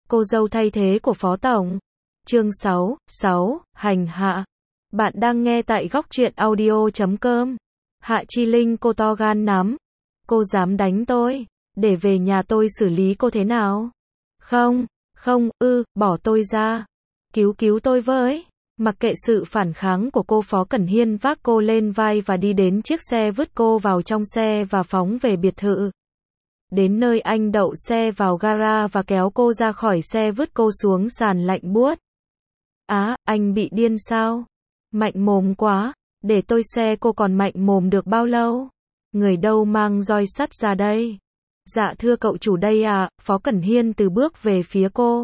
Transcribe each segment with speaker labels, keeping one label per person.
Speaker 1: Cô dâu thay thế của Phó Tổng. Chương 6, hành hạ. Bạn đang nghe tại góc truyện audio.com. Hạ Chi Linh, cô to gan lắm. Cô dám đánh tôi, để về nhà tôi xử lý cô thế nào? Không, bỏ tôi ra. Cứu tôi với. Mặc kệ sự phản kháng của cô, Phó Cẩn Hiên vác cô lên vai và đi đến chiếc xe, vứt cô vào trong xe và phóng về biệt thự. Đến nơi anh đậu xe vào gara và kéo cô ra khỏi xe, vứt cô xuống sàn lạnh buốt. Anh bị điên sao? Mạnh mồm quá, để tôi xe cô còn mạnh mồm được bao lâu? Người đâu mang roi sắt ra đây? Dạ thưa cậu chủ đây ạ. Phó Cẩn Hiên từ bước về phía cô.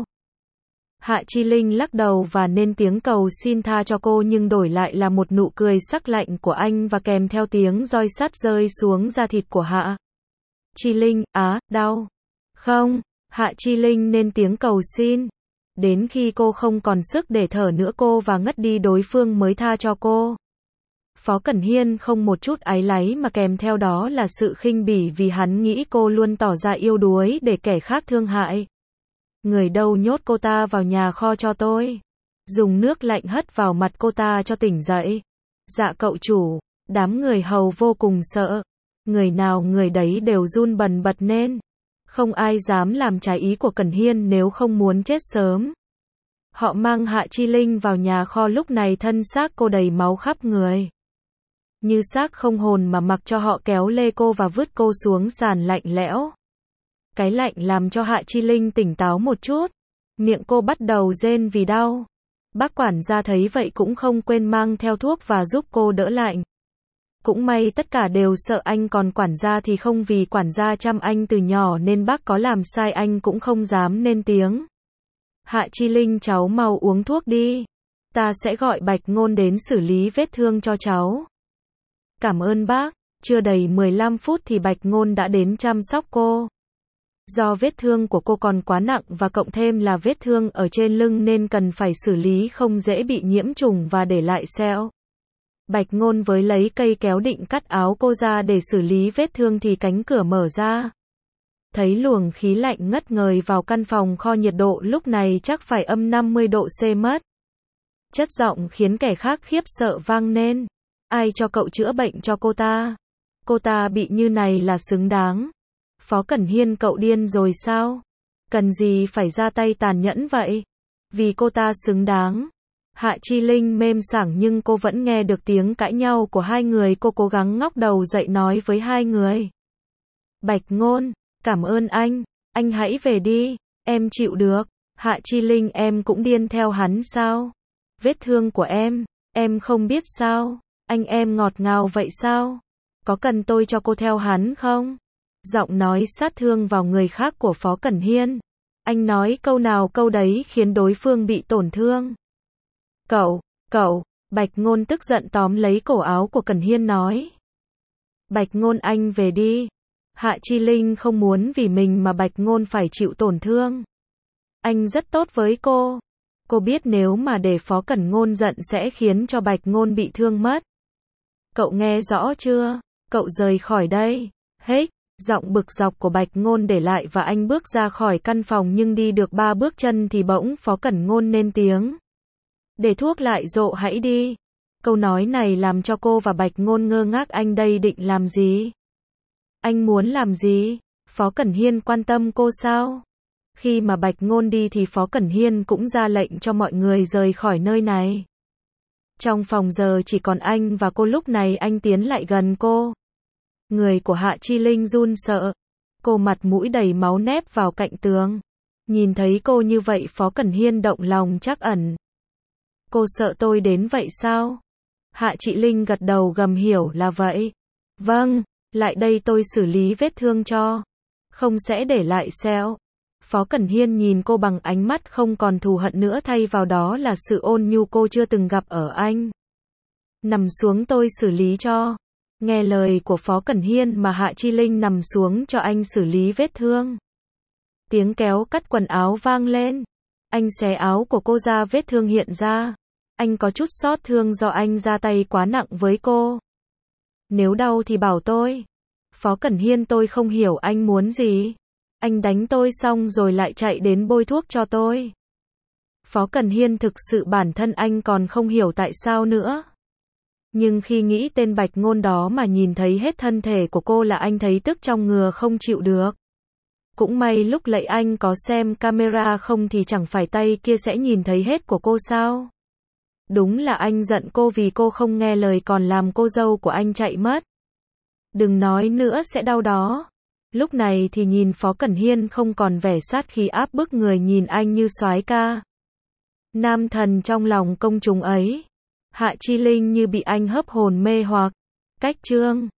Speaker 1: Hạ Chi Linh lắc đầu và nên tiếng cầu xin tha cho cô, nhưng đổi lại là một nụ cười sắc lạnh của anh và kèm theo tiếng roi sắt rơi xuống da thịt của Hạ Chi Linh. Đau. Không. Hạ Chi Linh nên tiếng cầu xin. Đến khi cô không còn sức để thở nữa, cô và ngất đi, đối phương mới tha cho cô. Phó Cẩn Hiên không một chút áy náy mà kèm theo đó là sự khinh bỉ, vì hắn nghĩ cô luôn tỏ ra yếu đuối để kẻ khác thương hại. Người đâu nhốt cô ta vào nhà kho cho tôi. Dùng nước lạnh hất vào mặt cô ta cho tỉnh dậy. Dạ cậu chủ. Đám người hầu vô cùng sợ. Người nào người đấy đều run bần bật nên không ai dám làm trái ý của Cẩn Hiên nếu không muốn chết sớm. Họ mang Hạ Chi Linh vào nhà kho, lúc này thân xác cô đầy máu khắp người. Như xác không hồn mà mặc cho họ kéo lê cô và vứt cô xuống sàn lạnh lẽo. Cái lạnh làm cho Hạ Chi Linh tỉnh táo một chút. Miệng cô bắt đầu rên vì đau. Bác quản gia thấy vậy cũng không quên mang theo thuốc và giúp cô đỡ lạnh. Cũng may tất cả đều sợ anh, còn quản gia thì không, vì quản gia chăm anh từ nhỏ nên bác có làm sai anh cũng không dám lên tiếng. Hạ Chi Linh, cháu mau uống thuốc đi. Ta sẽ gọi Bạch Ngôn đến xử lý vết thương cho cháu. Cảm ơn bác. Chưa đầy 15 phút thì Bạch Ngôn đã đến chăm sóc cô. Do vết thương của cô còn quá nặng và cộng thêm là vết thương ở trên lưng nên cần phải xử lý, không dễ bị nhiễm trùng và để lại sẹo. Bạch Ngôn với lấy cây kéo định cắt áo cô ra để xử lý vết thương thì cánh cửa mở ra. Thấy luồng khí lạnh ngất ngời vào căn phòng kho, nhiệt độ lúc này chắc phải âm 50 độ C mất. Chất giọng khiến kẻ khác khiếp sợ vang lên. Ai cho cậu chữa bệnh cho cô ta? Cô ta bị như này là xứng đáng. Phó Cẩn Hiên, cậu điên rồi sao? Cần gì phải ra tay tàn nhẫn vậy? Vì cô ta xứng đáng. Hạ Chi Linh mềm sảng nhưng cô vẫn nghe được tiếng cãi nhau của hai người. Cô cố gắng ngóc đầu dậy nói với hai người. Bạch Ngôn, cảm ơn anh hãy về đi, em chịu được. Hạ Chi Linh, em cũng điên theo hắn sao? Vết thương của em không biết sao? Anh em ngọt ngào vậy sao? Có cần tôi cho cô theo hắn không? Giọng nói sát thương vào người khác của Phó Cẩn Hiên. Anh nói câu nào câu đấy khiến đối phương bị tổn thương. Cậu, Bạch Ngôn tức giận tóm lấy cổ áo của Cẩn Hiên nói. Bạch Ngôn, anh về đi. Hạ Chi Linh không muốn vì mình mà Bạch Ngôn phải chịu tổn thương. Anh rất tốt với cô. Cô biết nếu mà để Phó Cẩn Ngôn giận sẽ khiến cho Bạch Ngôn bị thương mất. Cậu nghe rõ chưa? Cậu rời khỏi đây. Hết. Giọng bực dọc của Bạch Ngôn để lại và anh bước ra khỏi căn phòng, nhưng đi được 3 bước chân thì bỗng Phó Cẩn Ngôn lên tiếng. Để thuốc lại rộ hãy đi. Câu nói này làm cho cô và Bạch Ngôn ngơ ngác. Anh đây định làm gì? Anh muốn làm gì? Phó Cẩn Hiên quan tâm cô sao? Khi mà Bạch Ngôn đi thì Phó Cẩn Hiên cũng ra lệnh cho mọi người rời khỏi nơi này. Trong phòng giờ chỉ còn anh và cô. Lúc này anh tiến lại gần cô. Người của Hạ Chi Linh run sợ. Cô mặt mũi đầy máu nép vào cạnh tường. Nhìn thấy cô như vậy Phó Cẩn Hiên động lòng trắc ẩn. Cô sợ tôi đến vậy sao? Hạ Chi Linh gật đầu gầm hiểu là vậy. Vâng, lại đây tôi xử lý vết thương cho. Không sẽ để lại sẹo. Phó Cẩn Hiên nhìn cô bằng ánh mắt không còn thù hận nữa, thay vào đó là sự ôn nhu cô chưa từng gặp ở anh. Nằm xuống tôi xử lý cho. Nghe lời của Phó Cẩn Hiên mà Hạ Chi Linh nằm xuống cho anh xử lý vết thương. Tiếng kéo cắt quần áo vang lên. Anh xé áo của cô ra, vết thương hiện ra. Anh có chút xót thương do anh ra tay quá nặng với cô. Nếu đau thì bảo tôi. Phó Cẩn Hiên, tôi không hiểu anh muốn gì. Anh đánh tôi xong rồi lại chạy đến bôi thuốc cho tôi. Phó Cần Hiên thực sự bản thân anh còn không hiểu tại sao nữa. Nhưng khi nghĩ tên Bạch Ngôn đó mà nhìn thấy hết thân thể của cô là anh thấy tức trong ngừa không chịu được. Cũng may lúc nãy anh có xem camera không thì chẳng phải tay kia sẽ nhìn thấy hết của cô sao? Đúng là anh giận cô vì cô không nghe lời còn làm cô dâu của anh chạy mất. Đừng nói nữa sẽ đau đó. Lúc này thì nhìn Phó Cẩn Hiên không còn vẻ sát khí áp bức người nhìn anh như soái ca. Nam thần trong lòng công chúng ấy. Hạ Chi Linh như bị anh hấp hồn mê hoặc. Cách chương